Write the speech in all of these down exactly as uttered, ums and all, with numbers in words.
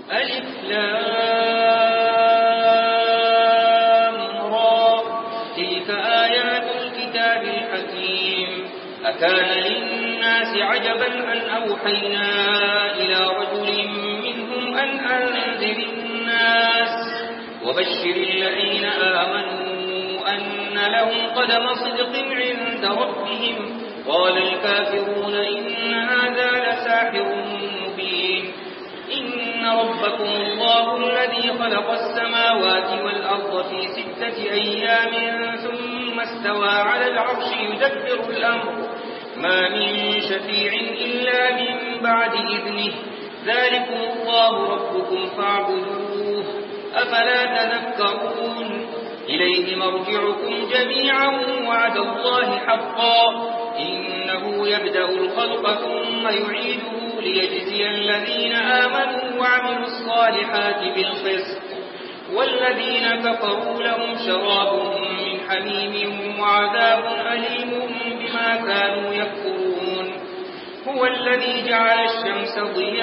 ألف لام را تلك آيات الكتاب الحكيم أكان للناس عجبا أن أوحينا إلى رجل منهم أن أنذر الناس وبشر الذين آمنوا أن لهم قدم صدق عند ربهم قال الكافرون إن هذا لساحر مبين إن ربكم الله الذي خلق السماوات والأرض في ستة أيام ثم استوى على العرش يدبر الأمر ما من شفيع إلا من بعد إذنه ذلكم الله ربكم فاعبدوه أفلا تذكرون إليه مرجعكم جميعا وعد الله حقا إنه يبدأ الخلق ثم يعيده ليجزي الذين آمنوا وعملوا الصالحات بالقسط والذين كفروا لهم شراب من حميم وعذاب أليم بما كانوا يكفرون هو الذي جعل الشمس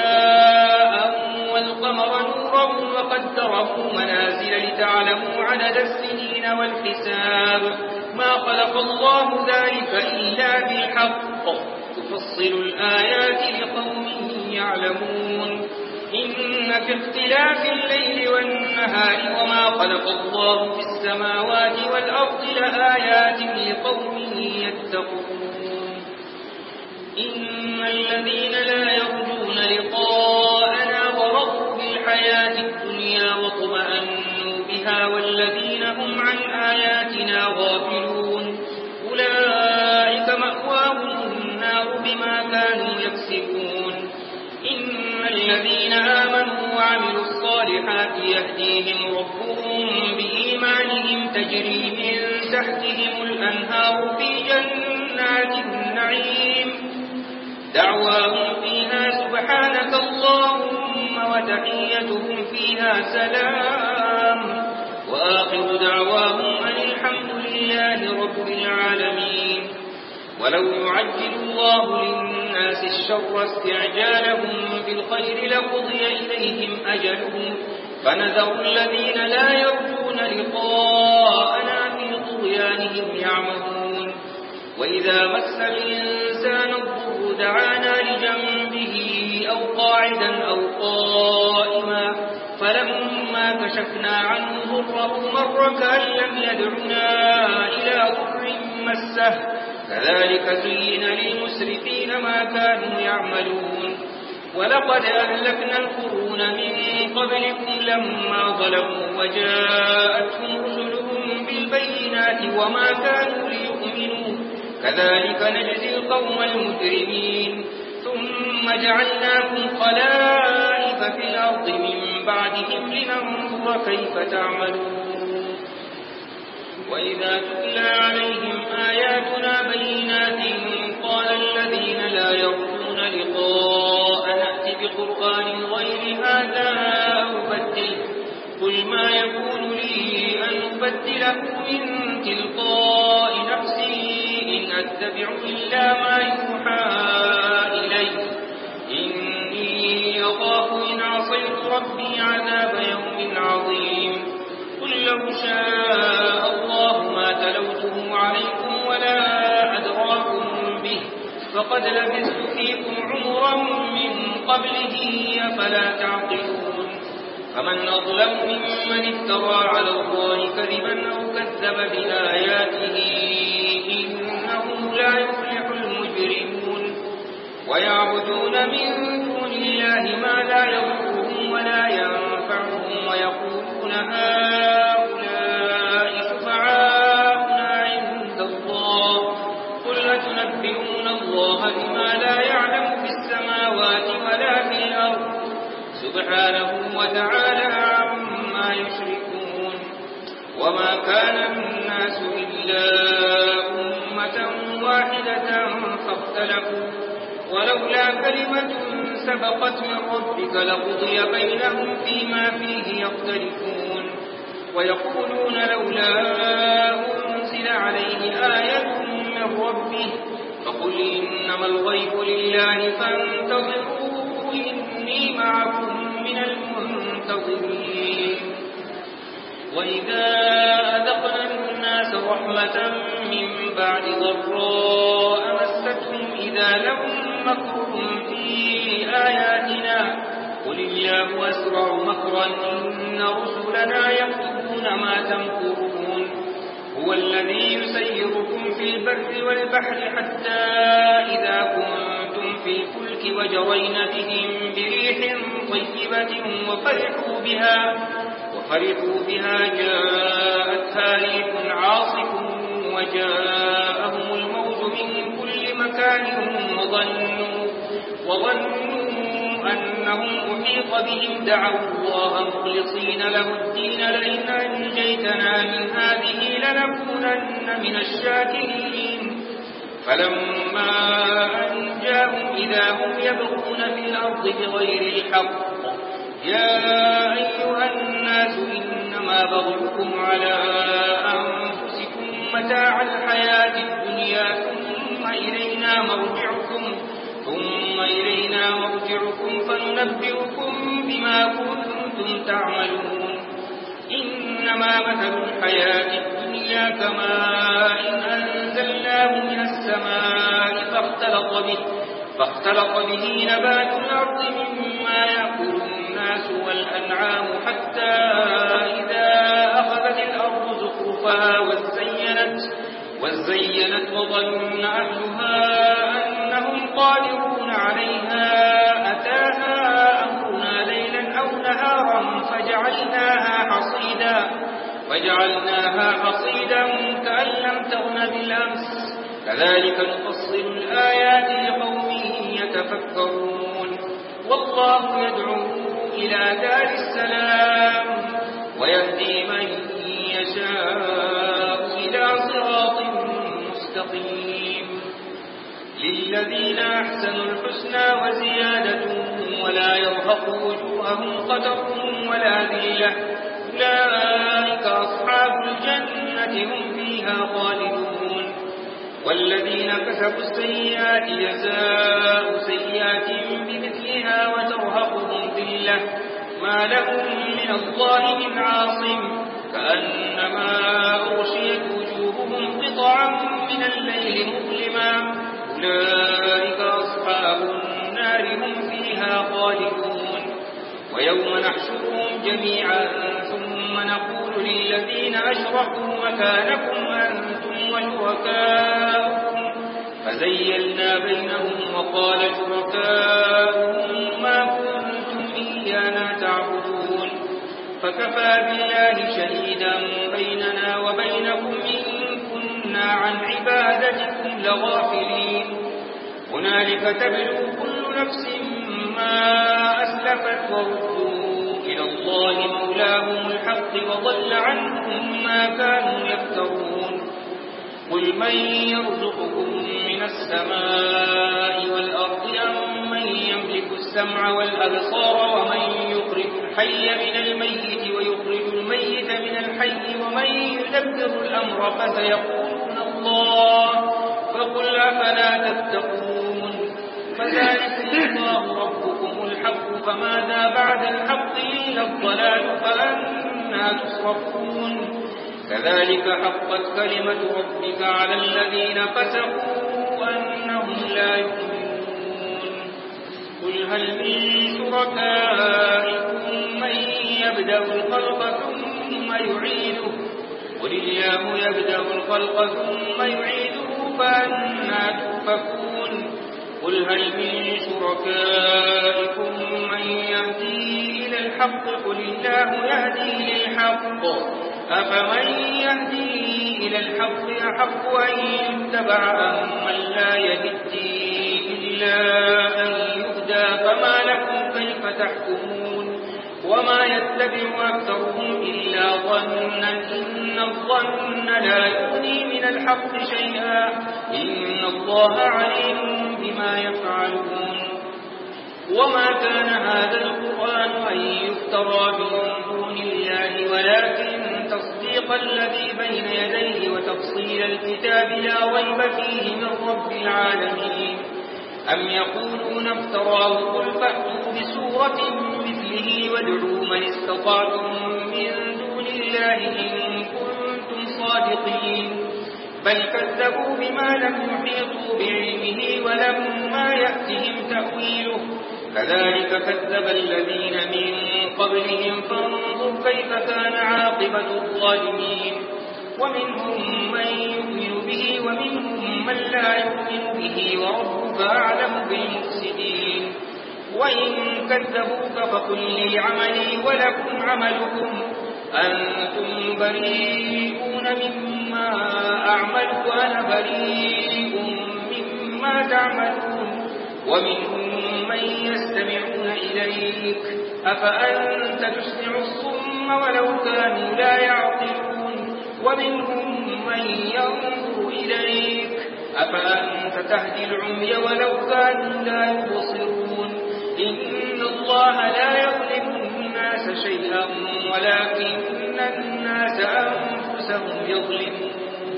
ضياء والقمر نورا وقدره منازل لتعلموا عدد السنين والحساب ما خلق الله ذلك إلا بالحق تفصل الآيات لقوم يعلمون إن في اختلاف الليل والنهار وما خلق الله في السماوات والأرض لآيات لقوم يتقون إن الذين لا يرجون لقاءنا ورضوا بالحياة الدنيا واطمأنوا بها والذين هم عن آياتنا غافلون أولئك مأواهم النار بما كانوا يكسبون إن الذين آمنوا وعملوا الصالحات يهديهم ربهم بإيمانهم تجري من تحتهم الأنهار في جنات النعيم دعواهم فيها سبحانك اللهم وتحيتهم فيها سلام وآخر دعواهم أن الحمد لله رب العالمين ولو يعجل الله للناس الشر استعجالهم بالخير لقضي إليهم أجلهم فنذر الذين لا يرجون لقاءنا في طغيانهم يعمهون وإذا مس الإنسان الضر دعانا لجنبه أو قاعدا أو قائما فلما كشفنا عنه ضره مر كأن لم يدعنا إلى ضر مسه كذلك زين للمسرفين ما كانوا يعملون ولقد أهلكنا القرون من قبلكم لما ظلموا وجاءتهم رسلهم بالبينات وما كانوا ليؤمنوا كذلك نجزي القوم المجرمين ثم جعلناكم خلائف في الأرض من بعدهم لننظر كيف تعملون وإذا تتلى عليهم آياتنا بينات قال الذين لا يرجون لقاء نأت بقرآن غير هذا أو بدله قل ما يكون لي أن أبدله من تلقاء نفسي إن أتبع إلا ما يوحى إلي إني أخاف إن عصيت ربي عذاب يوم عظيم قل لو شاء الله ما تلوته عليكم ولا أدراكم به فقد لبثت فيكم عمرا من قبله أفلا تعقلون فمن أظلم ممن افترى على الله كذبا أو كذب بآياته إنه لا يفلح المجرمون ويعبدون من دون الله ما لا يضرهم ولا ينفعهم ويقولون هؤلاء شفعاؤنا عند الله قل أتنبئون الله بما لا يعلم في السماوات ولا في الأرض سبحانه وتعالى عما يشركون وما كان الناس إلا أمة واحدة فاختلفوا ولولا كلمة سبقت من ربك لقضي بينهم فيما فيه يختلفون ويقولون لولا أنزل عليه آية من ربه فقل إنما الغيب لله فانتظروا إني معكم من المنذرين وإذا أذقنا الناس رحمة من بعد ضراء مستهم إذا لهم مكر في آياتنا قل الله أسرع مكرا إن رسلنا يكتبون ما تمكرون هو الذي يسيركم في البر والبحر حتى إذا كنتم في الفلك وجرين بهم بريح طيبة وفرحوا بها وفرحوا بها جاءتها ريح عاصف وجاءهم الموت من كل مكان وظنوا, وظنوا أنهم أحيط بهم دعوا الله مخلصين له الدين لئن أنجيتنا من هذه لنكونن من الشاكرين فلما أنجاهم إذا هم يبغون في الأرض بغير الحق يا أيها الناس إنما بغيكم على أنفسكم متاع الحياة الدنيا ثم إلينا مرجعكم ثم إلينا مرجعكم فننبئكم بما كنتم تعملون إنما مثل الحياة الدنيا كماء أنزلناه من السماء فاختلط به فاختلط به نبات الأرض مما يأكل الناس والأنعام حتى إذا أخذت الأرض زخرفها وزينت وزينت وظن أهلها أنهم قادرون عليها أتاها أمرنا ليلا أو نهارا فجعلناها حصيدا فجعلناها حصيدا كأن لم تغن بالأمس كذلك نفصل الآيات لقوم يتفكرون والله يدعو إلى دار السلام ويهدي من يشاء إلى صراط مستقيم للذين أحسنوا الحسنى وزيادة ولا يرهق وجوههم قتر ولا ذلة أولئك أصحاب الجنة هم فيها خالدون والذين كسبوا السيئات جزاء سيئات بمثلها وترهقهم ذلة ما لهم من الله من عاصم كأنما أغشيت وجوههم قطعا من الليل مظلما أولئك أصحاب النار هم فيها خالدون ويوم نحشرهم جميعا ثم نقول للذين أشركوا مكانكم أنتم وشركاؤكم فزيلنا بينهم وقال شركاؤهم ما كنتم إيانا تعبدون فكفى بالله شهيدا بيننا وبينكم إن كنا عن عبادتكم لغافلين هنالك تبلو كل نفس ما أسلفت وردوا إلى الله مولاهم الحق وضل عنهم ما كانوا يفترون قل من يرزقكم من السماء والأرض أم من يملك السمع والأبصار ومن يخرج الحي من الميت ويخرج الميت من الحي ومن يدبر الأمر فسيقولون الله فقل أفلا تتقون فذلكم الله ربكم الحق فماذا بعد الحق إلا الضلال فأنا تصرفون كذلك حقت كلمة ربك على الذين فسقوا أنهم لا يؤمنون قل هل من شركائكم من يبدأ الخلق ثم يعيده قل الله يبدأ الخلق ثم يعيده فأنا تؤفكون قل هل من شركائكم من يهدي إلى الحق قل الله يهدي للحق أفمن يهدي إلى الحق أحق أن يتبع أم من لا يهدي إلا أن يهدى فما لكم كيف تحكمون وما يتبع أكثرهم إلا ظنا إن الظن لا يغني من الحق شيئا إن الله عليم بما يفعلون وما كان هذا القرآن أن يفترى من دون الله ولكن تصديق الذي بين يديه وتفصيل الكتاب لا ريب فيه من رب العالمين أم يقولون افتراه قل فأتوا بسورة مثله وادعوا من استطعتم من دون لله إن كنتم صادقين بل كذبوا بما لم يحيطوا بعلمه ولما يأتهم تأويله كذلك كذب الذين من قبلهم فانظر كيف كان عاقبة الظالمين ومنهم من يؤمن به ومنهم من لا يؤمن به وربك أعلم بالمفسدين وإن كذبوك فقل لي عملي ولكم عملكم أنتم بريئون مما أعمل وأنا بريء مما تعملون ومنهم من يستمعون إليك أفأنت تسمع الصم ولو كانوا لا يعقلون ومنهم من ينظر إليك أفأنت تهدي العمي ولو كانوا لا يبصرون إن الله لا يظلم الناس شيئا ولكن الناس أنفسهم يظلمون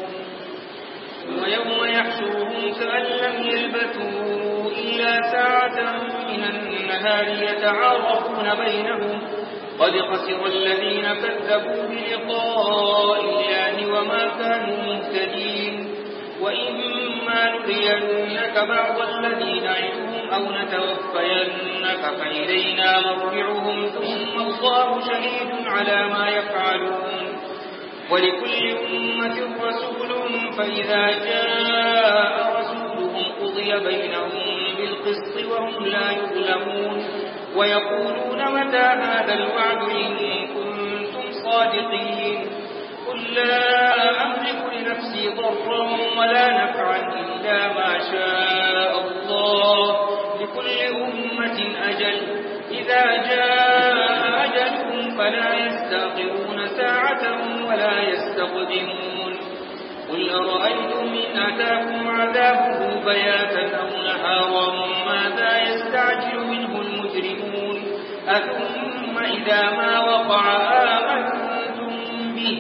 ويوم يحشرهم كأن لم يلبثوا إلا ساعة من النهار يتعارفون بينهم قد خسر الذين كذبوا بلقاء الله وما كانوا مهتدين وإما نرينك بعض الذين نعدهم أو نتوفينك فإلينا مرجعهم ثم الله شهيد على ما يفعلون ولكل أمة رسول فإذا جاء رسولهم قضي بينهم بالقسط وهم لا يظلمون ويقولون متى هذا الوعد إن كنتم صادقين قل لا أملك لنفسي ضرا ولا نفعا إلا ما شاء الله لكل أمة أجل إذا جاء أجلهم فلا يستأخرون ساعة ولا يستقدمون قل أرأيتم إن أتاكم عذابه بياتا أو نهارا ماذا يستعجل منه المجرمون أثم إذا ما وقع آمنتم به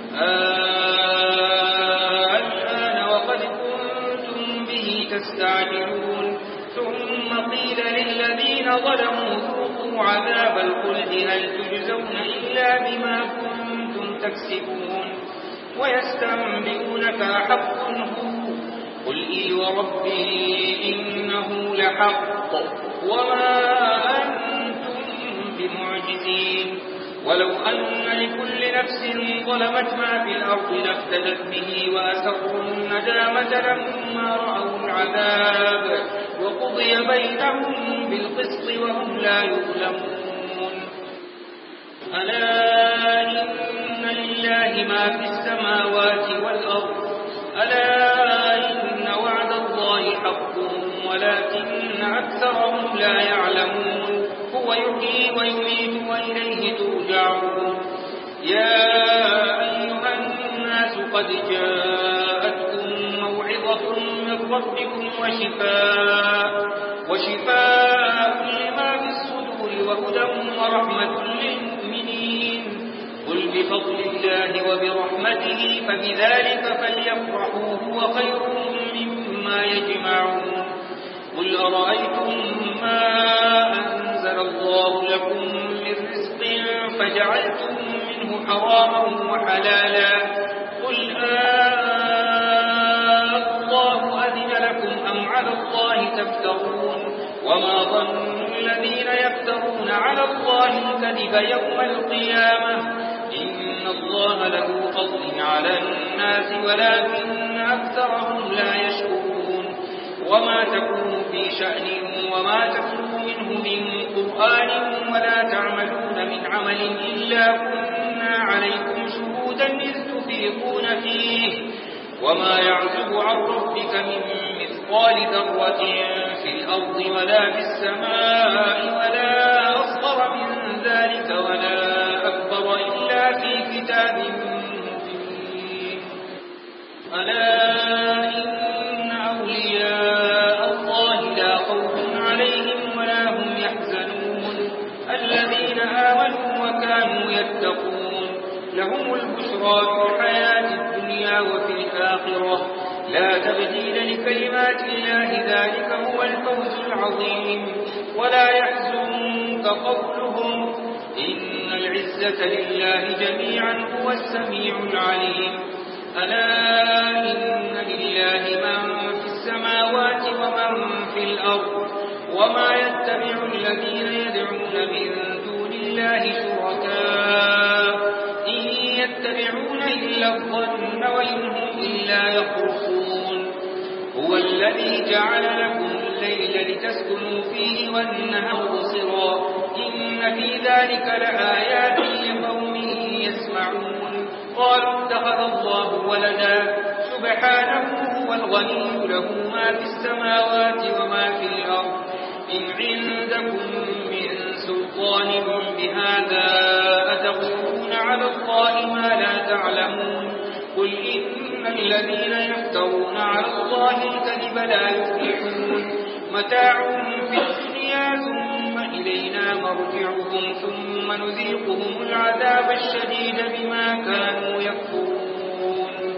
الآن وقد كنتم به تستعجلون ثم قيل للذين ظلموا ذوقوا عذاب الخلد هل تجزون إلا بما كنتم تكسبون ويستنبئونك أحق هو قل إي وربي إنه لحق وما أنتم بمعجزين ولو أن لكل نفس ظلمت ما في الأرض لافتدت به وأسروا الندامة لما رأوا العذاب وقضي بينهم بالقسط وهم لا يظلمون ألا إن لله ما في السماوات والأرض ألا إن وعد الله حق ولكن أكثرهم لا يعلمون هو يحيي ويميت وإليه ترجعون يا أيها الناس قد جاءتكم موعظة من ربكم وشفاء وشفاء لما في الصدور وهدى ورحمة للمؤمنين قل بفضل الله وبرحمته فبذلك فليفرحوا هو خير مما يجمعون قل أرأيتم ما أنزل الله لكم من رزق فجعلتم منه حراما وحلالا قل آه الله أذن لكم أم على الله تفترون وما ظن الذين يفترون على الله الكذب يوم القيامة إن الله له فضل على الناس ولكن أكثرهم لا يشكرون وما تكون في شأن وما تتلو منه من قرآن ولا تعملون من عمل إلا كنا عليكم شهودا إذ تفيضون فيه وما يعزب عن ربك من مثقال ذرة في الأرض ولا في السماء ولا أصغر من ذلك ولا أكبر إلا في كتاب مبين ألا إن أولياء الله لا خوف عليهم ولا هم يحزنون الذين آمنوا وكانوا يتقون لهم البشرى في الحياة الدنيا وفي الآخرة لا تبديل لكلمات الله ذلك هو الفوز العظيم ولا يحزنك قولهم إن العزة لله جميعا هو السميع العليم ألا إن لله من في السماوات ومن في الأرض وما يتبع الذين يدعون من دون الله شركاء إن يتبعون إلا الظن وإن هم إلا يخرصون هو الذي جعل لكم الليل لتسكنوا فيه والنهار مبصرا إن في ذلك لآيات لقوم يسمعون قالوا اتخذ الله ولدا سبحانه هو الغني له ما في السماوات وما في الأرض إن عندكم من سلطان بهذا أتقولون على الله ما لا تعلمون قل إن الذين يفترون على الله الكذب لا يفلحون متاع في الدنيا ثم إلينا مرجعهم ثم نذيقهم العذاب الشديد بما كانوا يكفرون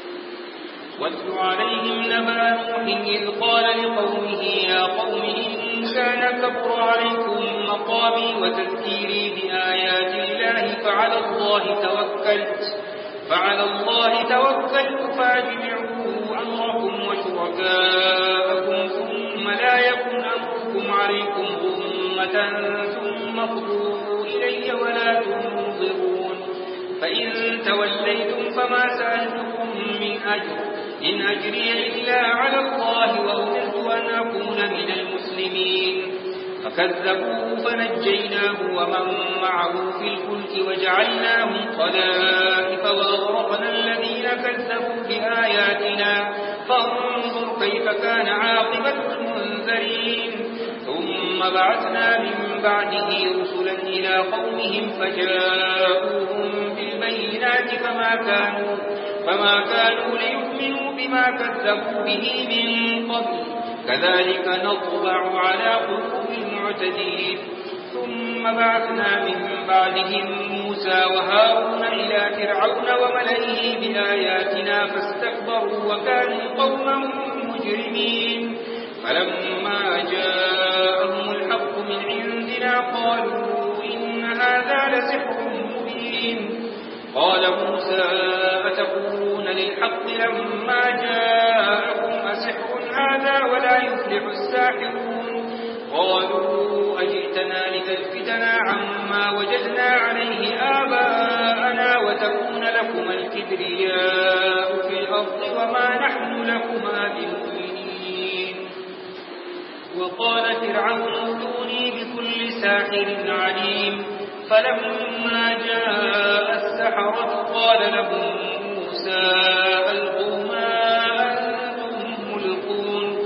واتل عليهم نبأ نوح إذ قال لقومه يا قوم إن كان كبر عليكم مقامي وتذكيري بآيات الله فعلى الله توكلت فعلى الله توكلت فاجمعوا أمركم وشركاءكم ثم لا يكن أمركم عليكم غمة ثم اقضوا إلي ولا تنظرون فإن توليتم فما سألتكم من أجر إن أجري إلا على الله وأمرت أن أكون من المسلمين فكذبوه فنجيناه ومن معه في الفلك وجعلناهم خلائف وأغرقنا الذين كذبوا بآياتنا فانظر كيف كان عاقبة المنذرين ثم بعثنا من بعده رسلا إلى قومهم فجاءوهم بالبينات فما كانوا فما كانوا ليؤمنوا بما كذبوا به من قبل كذلك نطبع على قلوب المعتدين ثم بعثنا من بعدهم موسى وهارون إلى فرعون وملئه بآياتنا فاستكبروا وكانوا قوما مجرمين فلما جاءهم الحق من عندنا قالوا إن هذا لسحر مبين قال موسى أتقولون للحق لما جاءكم أسحر هذا ولا يفلح الساحرون قالوا أجئتنا لتلفتنا عما وجدنا عليه آباءنا وتكون لكما الكبرياء في الأرض وما نحن لكما بمؤمنين وقال فرعون ائتوني بكل ساحر عليم فلما جاء السحرة قال لهم موسى ألقوا ما أنتم ملقون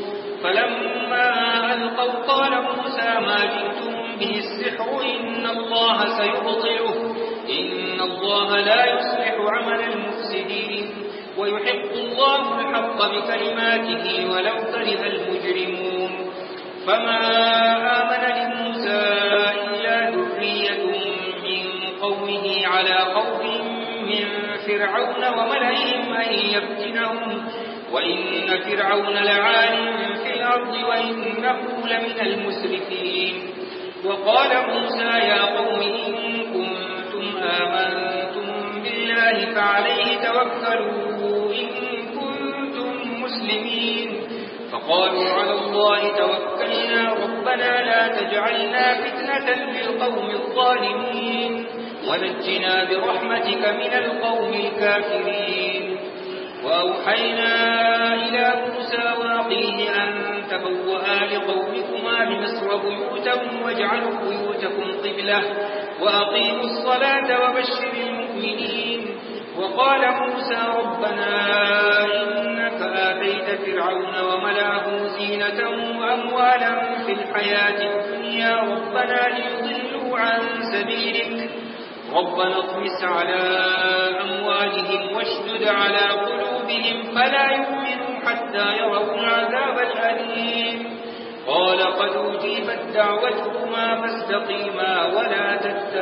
فلما ألقوا قال موسى ما جئتم به السحر إن الله سيبطله إن الله لا يصلح عمل المفسدين ويحق الله الحق بكلماته ولو كره المجرمون فما آمن لموسى إلا ذرية من قومه على خوف من فرعون وملئهم أن يفتنهم وإن فرعون لعال في الأرض وإنه لمن المسرفين وقال موسى يا قوم إن كنتم آمنتم بالله فعليه توكلوا إن كنتم مسلمين فقالوا على الله توكلنا ربنا لا تجعلنا فتنة للقوم الظالمين ونجنا برحمتك من القوم الكافرين وأوحينا إلى موسى وأخيه أن تبوأ لقومكما بمصر بيوتا واجعلوا بيوتكم قبلة وأقيموا الصلاة وبشر المؤمنين وقال موسى ربنا إنك آتيت فرعون وملأه زينة وأموالا في الحياة الدنيا ربنا ليضلوا عن سبيلك ربنا اطمس على أموالهم واشدد على قلوبهم فلا يؤمنوا حتى يروا العذاب الأليم قال قد أجيبت دعوتكما فاستقيما ولا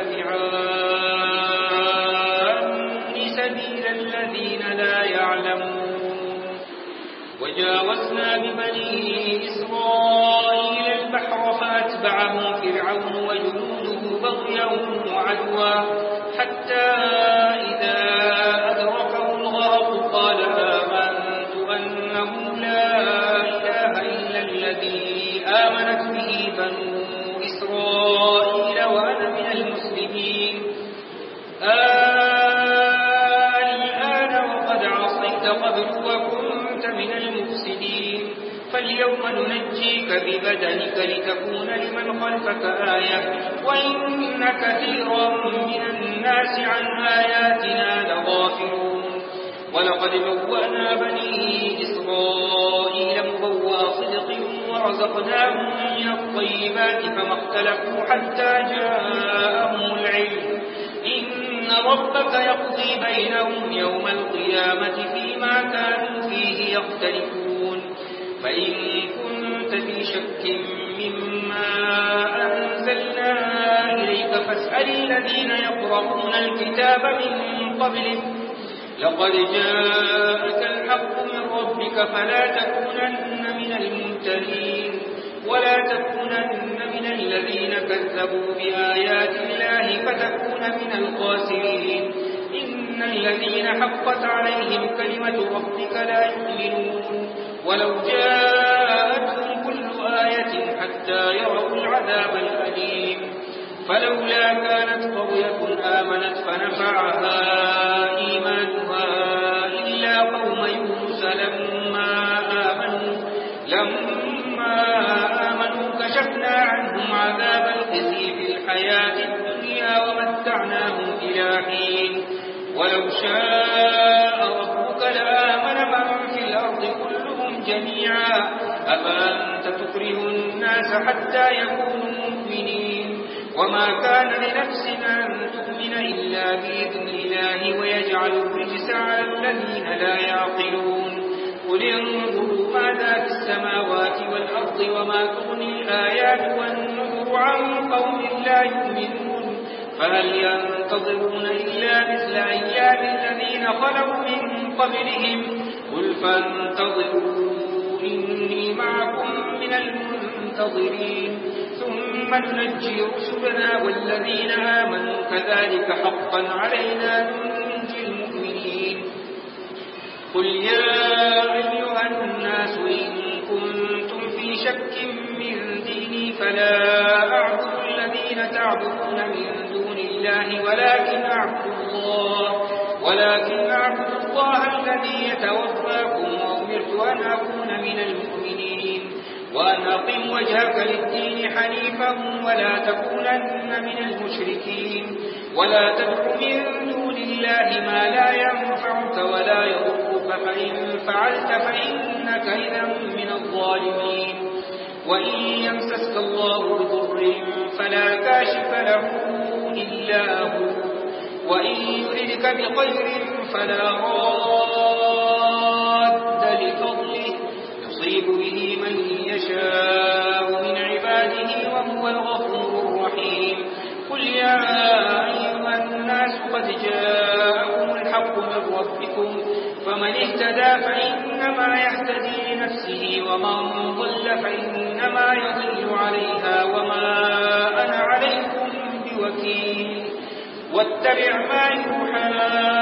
تتبعان سبيل الذين لا يعلمون وجاوزنا ببني إسرائيل البحر فأتبعهم فرعون وجنوده بغيا عدوا حتى إذا أدركه الغرق قال آمنت أنه لا إله إلا الذي آمنت به بنو إسرائيل وأنا من المسلمين. الآن وقد عصيت قبل وكنت من المفسدين فاليوم ننجيك ببدنك لتكون لمن خلفك آية وإن كثيرا من الناس عن آياتنا لغافلون. ولقد بوأنا بني إسرائيل مبوأ صدق ورزقناهم من الطيبات فما اختلفوا حتى جاءهم العلم إن ربك يقضي بينهم يوم القيامة فيما كانوا فيه يختلفون. فإن كنت في شك مما أنزلنا إليك فاسأل الذين يقرؤون الكتاب من قبلك لقد جاءك الحق من ربك فلا تكونن من الممترين ولا تكونن من الذين كذبوا بآيات الله فتكون من الخاسرين. إن الذين حقت عليهم كلمة ربك لا يؤمنون ولو جاءتهم كل آية حتى يروا العذاب الأليم. فلولا كانت قرية آمنت فنفعها إيمانها إلا قوم يونس لما آمنوا لما آمنوا كشفنا عنهم عذاب الخزي في الحياة الدنيا ومتعناهم إلى حين. ولو شاء ربك لآمن من في الأرض كلهم جميعا أفأنت تكره الناس حتى يكونوا مؤمنين وما كان لنفس أن تؤمن إلا بإذن الله ويجعل الرجس على الذين لا يعقلون. قل انظروا ماذا في السماوات والأرض وما تغني الآيات والنذر عن قوم لا يؤمنون فهل ينتظرون إلا مثل أيام الذين خلوا من قبلهم قل فانتظروا إني معكم من المنتظرين ثم ننجي رسلنا والذين آمنوا كذلك حقا علينا ننجي المؤمنين. قل يا أيها الناس إن كنتم في شك من ديني فلا أعبد الذين تعبدون من دون الله ولكن أعبد الله ولكن أعبد الله الذي يتوفاكم وأمرت أن أكون من المؤمنين وأن أقم وجهك للدين حنيفا ولا تكونن من المشركين ولا تدع من دون الله ما لا ينفعك ولا يضرك فإن فعلت فإنك إذا من الظالمين. وإن يمسسك الله بضر فلا كاشف له إلا هو وإن يردك بخير فلا راد لفضله يصيب به من يشاء من عباده وهو الغفور الرحيم. قل يا أيها الناس قد جاءكم الحق من ربكم فمن اهتدى فإنما يهتدي لنفسه ومن ضل فإنما يضل عليها وما أنا عليكم بوكيل. واتبع ما يوحى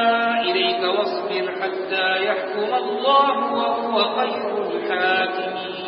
إليك واصبر حتى يحكم الله وهو خير الحاكمين.